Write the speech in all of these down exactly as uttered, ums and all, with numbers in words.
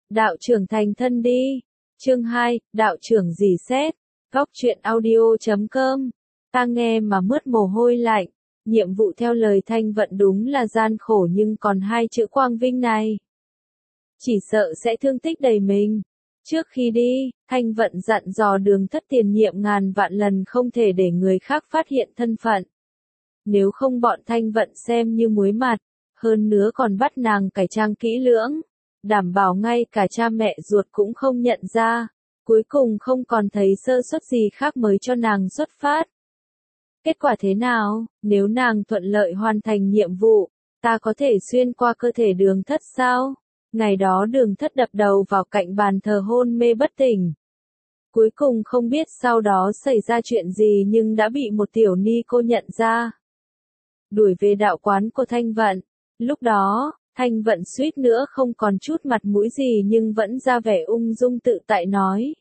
đạo trưởng thành thân đi. Chương hai, đạo trưởng dì xét. Góc truyện audio chấm com. Ta nghe mà mướt mồ hôi lạnh. Nhiệm vụ theo lời Thanh Vận đúng là gian khổ, nhưng còn hai chữ quang vinh này, chỉ sợ sẽ thương tích đầy mình. Trước khi đi, Thanh Vận dặn dò Đường Thất tiền nhiệm ngàn vạn lần không thể để người khác phát hiện thân phận. Nếu không bọn Thanh Vận xem như muối mặt, hơn nữa còn bắt nàng cải trang kỹ lưỡng, đảm bảo ngay cả cha mẹ ruột cũng không nhận ra, cuối cùng không còn thấy sơ suất gì khác mới cho nàng xuất phát. Kết quả thế nào? Nếu nàng thuận lợi hoàn thành nhiệm vụ, ta có thể xuyên qua cơ thể Đường Thất sao? Ngày đó Đường Thất đập đầu vào cạnh bàn thờ hôn mê bất tỉnh. Cuối cùng không biết sau đó xảy ra chuyện gì nhưng đã bị một tiểu ni cô nhận ra, đuổi về đạo quán của Thanh Vận. Lúc đó, Thanh Vận suýt nữa không còn chút mặt mũi gì nhưng vẫn ra vẻ ung dung tự tại nói: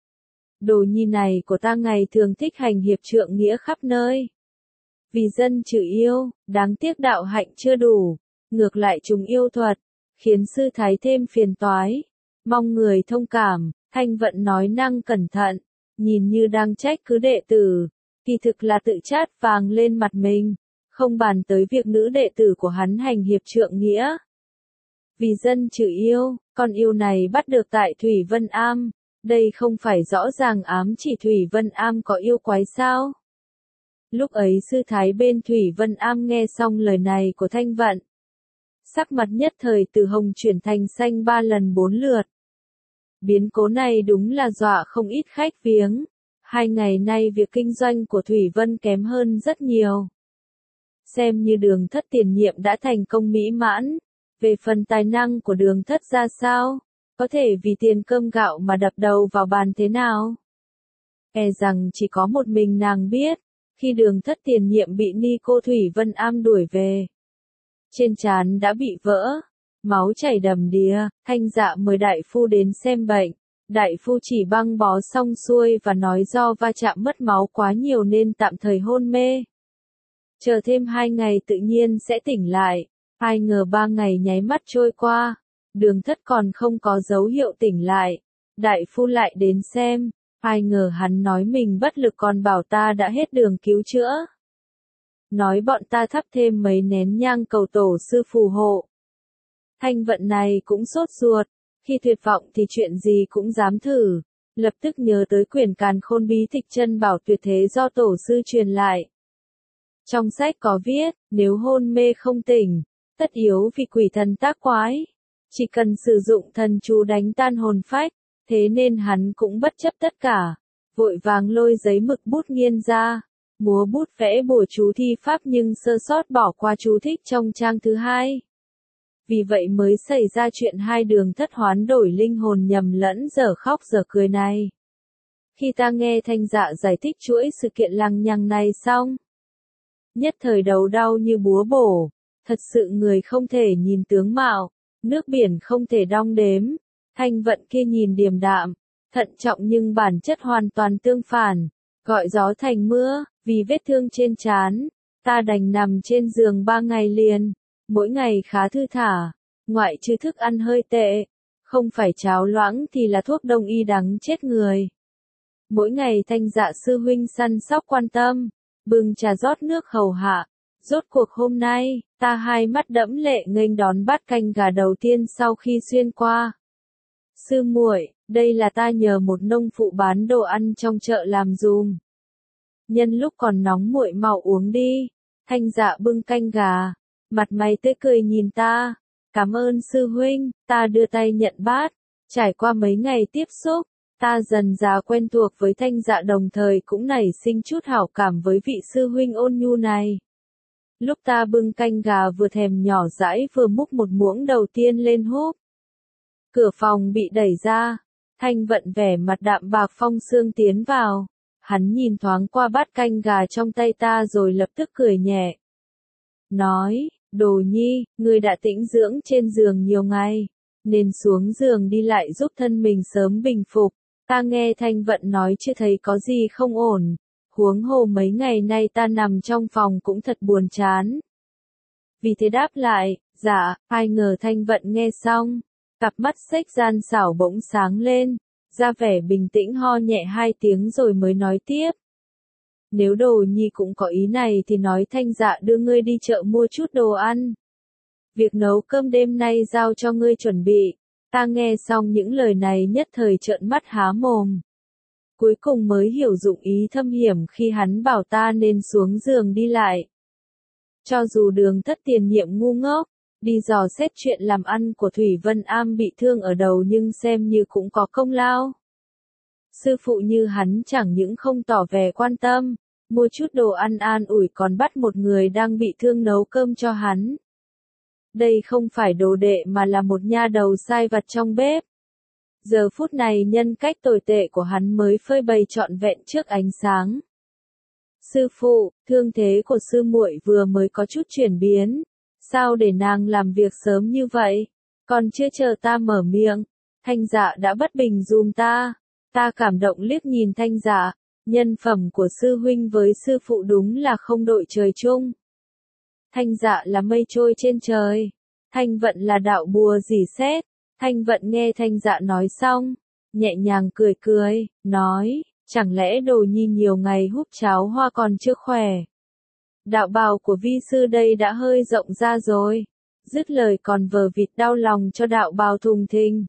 đồ nhi này của ta ngày thường thích hành hiệp trượng nghĩa khắp nơi, vì dân trừ yêu, đáng tiếc đạo hạnh chưa đủ, ngược lại trùng yêu thuật, khiến sư thái thêm phiền toái, mong người thông cảm. Thanh Vận nói năng cẩn thận, nhìn như đang trách cứ đệ tử, kỳ thực là tự chát vàng lên mặt mình, không bàn tới việc nữ đệ tử của hắn hành hiệp trượng nghĩa. Vì dân trừ yêu, con yêu này bắt được tại Thủy Vân Am, đây không phải rõ ràng ám chỉ Thủy Vân Am có yêu quái sao? Lúc ấy sư thái bên Thủy Vân Am nghe xong lời này của Thanh Vận, sắc mặt nhất thời từ hồng chuyển thành xanh ba lần bốn lượt. Biến cố này đúng là dọa không ít khách viếng. Hai ngày nay việc kinh doanh của Thủy Vân kém hơn rất nhiều. Xem như Đường Thất tiền nhiệm đã thành công mỹ mãn. Về phần tài năng của Đường Thất ra sao? Có thể vì tiền cơm gạo mà đập đầu vào bàn thế nào? E rằng chỉ có một mình nàng biết. Khi Đường Thất tiền nhiệm bị ni cô Thủy Vân Am đuổi về, trên trán đã bị vỡ, máu chảy đầm đìa. Thanh Dạ mời đại phu đến xem bệnh. Đại phu chỉ băng bó xong xuôi và nói do va chạm mất máu quá nhiều nên tạm thời hôn mê. Chờ thêm hai ngày tự nhiên sẽ tỉnh lại. Ai ngờ ba ngày nháy mắt trôi qua, Đường Thất còn không có dấu hiệu tỉnh lại. Đại phu lại đến xem, ai ngờ hắn nói mình bất lực còn bảo ta đã hết đường cứu chữa. Nói bọn ta thắp thêm mấy nén nhang cầu tổ sư phù hộ. Thanh Vận này cũng sốt ruột, khi tuyệt vọng thì chuyện gì cũng dám thử, lập tức nhớ tới quyển Càn Khôn Bí Tịch Chân Bảo tuyệt thế do tổ sư truyền lại. Trong sách có viết, nếu hôn mê không tỉnh, tất yếu vì quỷ thần tác quái, chỉ cần sử dụng thần chú đánh tan hồn phách, thế nên hắn cũng bất chấp tất cả, vội vàng lôi giấy mực bút nghiên ra, múa bút vẽ bùa chú thi pháp nhưng sơ sót bỏ qua chú thích trong trang thứ hai. Vì vậy mới xảy ra chuyện hai Đường Thất hoán đổi linh hồn nhầm lẫn dở khóc dở cười này. Khi ta nghe Thanh Dạ giải thích chuỗi sự kiện lằng nhằng này xong, nhất thời đầu đau như búa bổ, thật sự người không thể nhìn tướng mạo, nước biển không thể đong đếm. Thanh Vận kia nhìn điềm đạm, thận trọng nhưng bản chất hoàn toàn tương phản, gọi gió thành mưa. Vì vết thương trên trán, ta đành nằm trên giường ba ngày liền, mỗi ngày khá thư thả, ngoại trừ thức ăn hơi tệ, không phải cháo loãng thì là thuốc đông y đắng chết người. Mỗi ngày Thanh Dạ sư huynh săn sóc quan tâm, bưng trà rót nước hầu hạ. Rốt cuộc hôm nay, ta hai mắt đẫm lệ nghênh đón bát canh gà đầu tiên sau khi xuyên qua. Sư muội, đây là ta nhờ một nông phụ bán đồ ăn trong chợ làm dùm. Nhân lúc còn nóng muội mau uống đi. Thanh Dạ bưng canh gà, mặt mày tươi cười nhìn ta. Cảm ơn sư huynh. Ta đưa tay nhận bát. Trải qua mấy ngày tiếp xúc, ta dần dà quen thuộc với Thanh Dạ, đồng thời cũng nảy sinh chút hảo cảm với vị sư huynh ôn nhu này. Lúc ta bưng canh gà vừa thèm nhỏ dãi vừa múc một muỗng đầu tiên lên húp, cửa phòng bị đẩy ra. Thanh Vận vẻ mặt đạm bạc phong sương tiến vào. Hắn nhìn thoáng qua bát canh gà trong tay ta rồi lập tức cười nhẹ. Nói, đồ nhi, ngươi đã tĩnh dưỡng trên giường nhiều ngày, nên xuống giường đi lại giúp thân mình sớm bình phục. Ta nghe Thanh Vận nói chưa thấy có gì không ổn, huống hồ mấy ngày nay ta nằm trong phòng cũng thật buồn chán. Vì thế đáp lại, dạ. Ai ngờ Thanh Vận nghe xong, Cặp mắt xếch gian xảo bỗng sáng lên, ra vẻ bình tĩnh ho nhẹ hai tiếng rồi mới nói tiếp. Nếu Đồ Nhi cũng có ý này thì nói Thanh Dạ đưa ngươi đi chợ mua chút đồ ăn. Việc nấu cơm đêm nay giao cho ngươi chuẩn bị. Ta nghe xong những lời này nhất thời trợn mắt há mồm. Cuối cùng mới hiểu dụng ý thâm hiểm khi hắn bảo ta nên xuống giường đi lại. Cho dù Đường Thất tiền nhiệm ngu ngốc, đi dò xét chuyện làm ăn của Thủy Vân Am bị thương ở đầu nhưng xem như cũng có công lao. Sư phụ như hắn chẳng những không tỏ vẻ quan tâm, mua chút đồ ăn an ủi còn bắt một người đang bị thương nấu cơm cho hắn. Đây không phải đồ đệ mà là một nha đầu sai vặt trong bếp. Giờ phút này nhân cách tồi tệ của hắn mới phơi bày trọn vẹn trước ánh sáng. Sư phụ, thương thế của sư muội vừa mới có chút chuyển biến. Sao để nàng làm việc sớm như vậy? Còn chưa chờ ta mở miệng, Thanh Dạ đã bất bình dùm ta. Ta cảm động liếc nhìn Thanh Dạ, nhân phẩm của sư huynh với sư phụ đúng là không đội trời chung. Thanh Dạ là mây trôi trên trời, Thanh Vận là đạo bùa rỉ sét. Thanh Vận nghe Thanh Dạ nói xong, nhẹ nhàng cười cười, nói, chẳng lẽ Đồ Nhi nhiều ngày húp cháo hoa còn chưa khỏe. Đạo bào của vi sư đây đã hơi rộng ra rồi. Dứt lời còn vờ vịt đau lòng cho đạo bào thùng thình.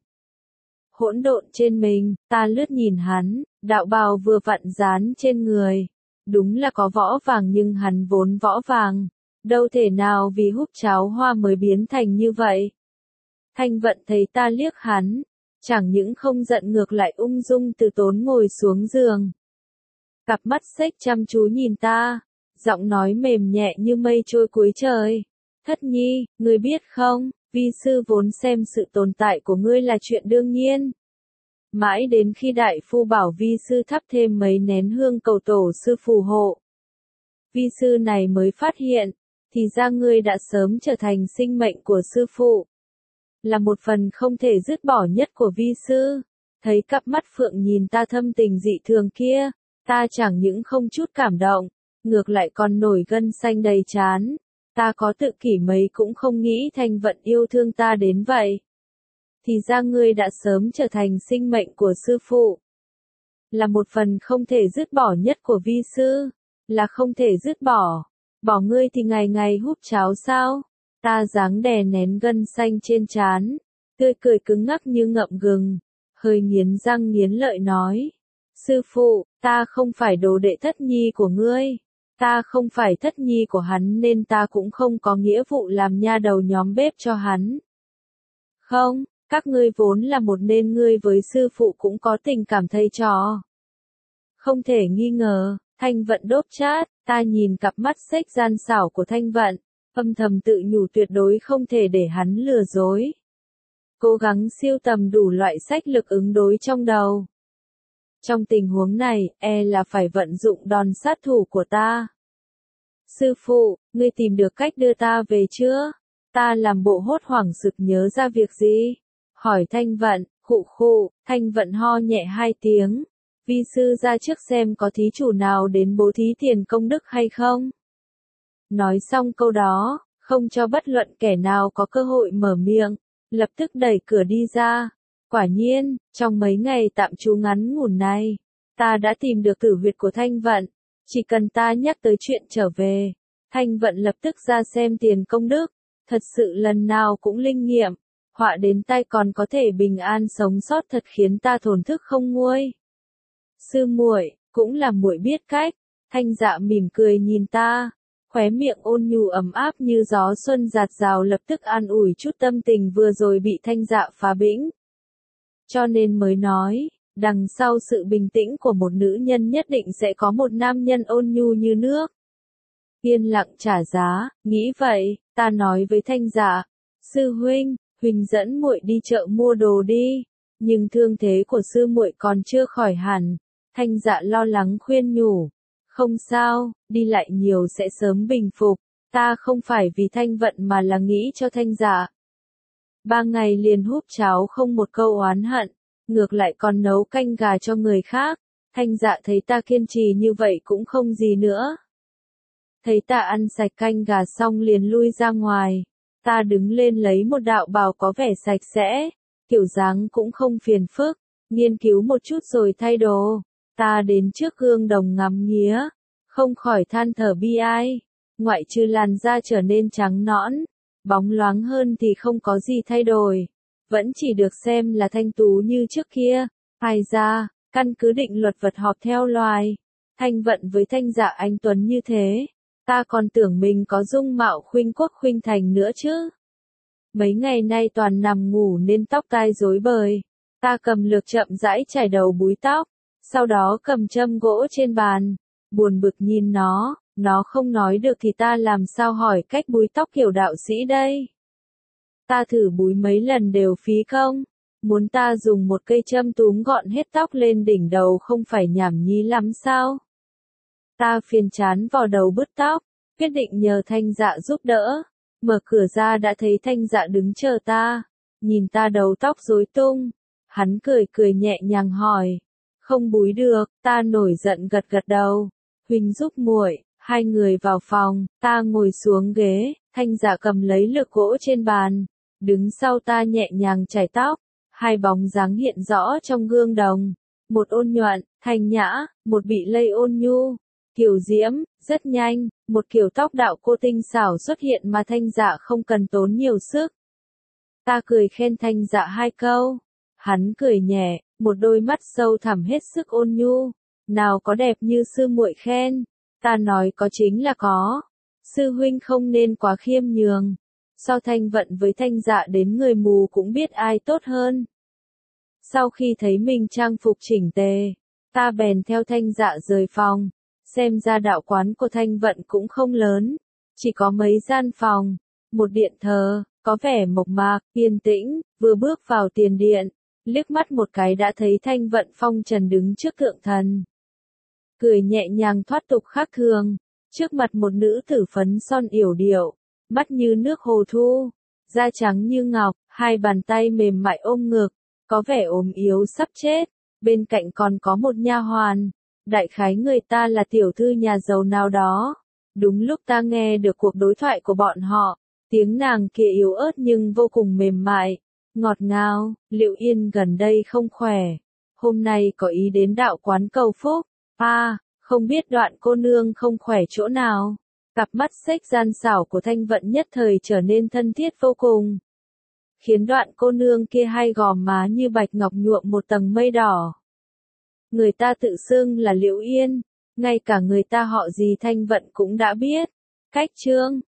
Hỗn độn trên mình, ta lướt nhìn hắn, đạo bào vừa vặn dán trên người. Đúng là có võ vàng nhưng hắn vốn võ vàng. Đâu thể nào vì húp cháo hoa mới biến thành như vậy. Thanh Vận thấy ta liếc hắn, chẳng những không giận ngược lại ung dung từ tốn ngồi xuống giường. Cặp mắt xếch chăm chú nhìn ta, giọng nói mềm nhẹ như mây trôi cuối trời. Thất Nhi, ngươi biết không, vi sư vốn xem sự tồn tại của ngươi là chuyện đương nhiên. Mãi đến khi đại phu bảo vi sư thắp thêm mấy nén hương cầu tổ sư phù hộ. Vi sư này mới phát hiện, thì ra ngươi đã sớm trở thành sinh mệnh của sư phụ. Là một phần không thể dứt bỏ nhất của vi sư. Thấy cặp mắt phượng nhìn ta thâm tình dị thường kia, ta chẳng những không chút cảm động, ngược lại còn nổi gân xanh đầy trán. Ta có tự kỷ mấy cũng không nghĩ Thanh Vận yêu thương ta đến vậy. Thì ra ngươi đã sớm trở thành sinh mệnh của sư phụ. Là một phần không thể dứt bỏ nhất của vi sư. Là không thể dứt bỏ. Bỏ ngươi thì ngày ngày húp cháo sao? Ta dáng đè nén gân xanh trên trán. Tươi cười cứng ngắc như ngậm gừng. Hơi nghiến răng nghiến lợi nói. Sư phụ, ta không phải đồ đệ Thất Nhi của ngươi. Ta không phải Thất Nhi của hắn nên ta cũng không có nghĩa vụ làm nha đầu nhóm bếp cho hắn. Không, các ngươi vốn là một nên ngươi với sư phụ cũng có tình cảm thầy trò. Không thể nghi ngờ, Thanh Vận đốp chát, ta nhìn cặp mắt xếch gian xảo của Thanh Vận, âm thầm tự nhủ tuyệt đối không thể để hắn lừa dối. Cố gắng siêu tầm đủ loại sách lực ứng đối trong đầu. Trong tình huống này, e là phải vận dụng đòn sát thủ của ta. Sư phụ, ngươi tìm được cách đưa ta về chưa? Ta làm bộ hốt hoảng sực nhớ ra việc gì? Hỏi Thanh Vận, khụ khụ, Thanh Vận ho nhẹ hai tiếng. Vi sư ra trước xem có thí chủ nào đến bố thí tiền công đức hay không? Nói xong câu đó, không cho bất luận kẻ nào có cơ hội mở miệng, lập tức đẩy cửa đi ra. Quả nhiên, trong mấy ngày tạm trú ngắn ngủn này, ta đã tìm được tử huyệt của Thanh Vận. Chỉ cần ta nhắc tới chuyện trở về, Thanh Vận lập tức ra xem tiền công đức. Thật sự lần nào cũng linh nghiệm, họa đến tay còn có thể bình an sống sót thật khiến ta thổn thức không nguôi. Sư muội, cũng là muội biết cách. Thanh Dạ mỉm cười nhìn ta, khóe miệng ôn nhu ấm áp như gió xuân rạt rào lập tức an ủi chút tâm tình vừa rồi bị Thanh Dạ phá bĩnh. Cho nên mới nói, đằng sau sự bình tĩnh của một nữ nhân nhất định sẽ có một nam nhân ôn nhu như nước. Yên lặng trả giá, nghĩ vậy, ta nói với Thanh Dạ, sư huynh, huynh dẫn muội đi chợ mua đồ đi, nhưng thương thế của sư muội còn chưa khỏi hẳn. Thanh Dạ lo lắng khuyên nhủ, không sao, đi lại nhiều sẽ sớm bình phục, ta không phải vì Thanh Vận mà là nghĩ cho Thanh Dạ. Ba ngày liền húp cháo không một câu oán hận, ngược lại còn nấu canh gà cho người khác. Thanh Dạ thấy ta kiên trì như vậy cũng không gì nữa. Thấy ta ăn sạch canh gà xong liền lui ra ngoài. Ta đứng lên lấy một đạo bào có vẻ sạch sẽ, kiểu dáng cũng không phiền phức, nghiên cứu một chút rồi thay đồ. Ta đến trước gương đồng ngắm nghía, không khỏi than thở bi ai, ngoại trừ làn da trở nên trắng nõn, bóng loáng hơn thì không có gì thay đổi, vẫn chỉ được xem là thanh tú như trước kia. Ai ra, căn cứ định luật vật họp theo loài, Thanh Vận với Thanh Dạ anh tuấn như thế, ta còn tưởng mình có dung mạo khuynh quốc khuynh thành nữa chứ. Mấy ngày nay toàn nằm ngủ nên tóc tai rối bời, ta cầm lược chậm rãi chải đầu búi tóc, sau đó cầm châm gỗ trên bàn, buồn bực nhìn nó, nó không nói được thì ta làm sao hỏi cách búi tóc kiểu đạo sĩ đây. Ta thử búi mấy lần đều phí công, muốn ta dùng một cây châm túm gọn hết tóc lên đỉnh đầu không phải nhảm nhí lắm sao? Ta phiền chán vào đầu bứt tóc, quyết định nhờ Thanh Dạ giúp đỡ, mở cửa ra đã thấy Thanh Dạ đứng chờ ta, nhìn ta đầu tóc rối tung, hắn cười cười nhẹ nhàng hỏi, không búi được, ta nổi giận gật gật đầu, huynh giúp muội. Hai người vào phòng, ta ngồi xuống ghế, Thanh Dạ cầm lấy lược gỗ trên bàn, đứng sau ta nhẹ nhàng chải tóc, hai bóng dáng hiện rõ trong gương đồng, một ôn nhuận, thanh nhã, một bị lây ôn nhu, kiều diễm, rất nhanh, một kiểu tóc đạo cô tinh xảo xuất hiện mà Thanh Dạ không cần tốn nhiều sức. Ta cười khen Thanh Dạ hai câu, hắn cười nhẹ, một đôi mắt sâu thẳm hết sức ôn nhu, nào có đẹp như sư muội khen. Ta nói có chính là có, sư huynh không nên quá khiêm nhường, so Thanh Vận với Thanh Dạ đến người mù cũng biết ai tốt hơn. Sau khi thấy mình trang phục chỉnh tề, ta bèn theo Thanh Dạ rời phòng, xem ra đạo quán của Thanh Vận cũng không lớn, chỉ có mấy gian phòng, một điện thờ, có vẻ mộc mạc, yên tĩnh, vừa bước vào tiền điện, liếc mắt một cái đã thấy Thanh Vận phong trần đứng trước tượng thần. Cười nhẹ nhàng thoát tục khác thường, trước mặt một nữ tử phấn son yểu điệu, mắt như nước hồ thu, da trắng như ngọc, hai bàn tay mềm mại ôm ngực, có vẻ ốm yếu sắp chết, bên cạnh còn có một nha hoàn, đại khái người ta là tiểu thư nhà giàu nào đó. Đúng lúc ta nghe được cuộc đối thoại của bọn họ, tiếng nàng kia yếu ớt nhưng vô cùng mềm mại, ngọt ngào, Liệu Yên gần đây không khỏe, hôm nay có ý đến đạo quán cầu phúc. À, không biết Đoạn cô nương không khỏe chỗ nào. Cặp mắt xếch gian xảo của Thanh Vận nhất thời trở nên thân thiết vô cùng, khiến Đoạn cô nương kia hai gò má như bạch ngọc nhuộm một tầng mây đỏ. Người ta tự xưng là Liệu Yên, ngay cả người ta họ gì Thanh Vận cũng đã biết. Cách chương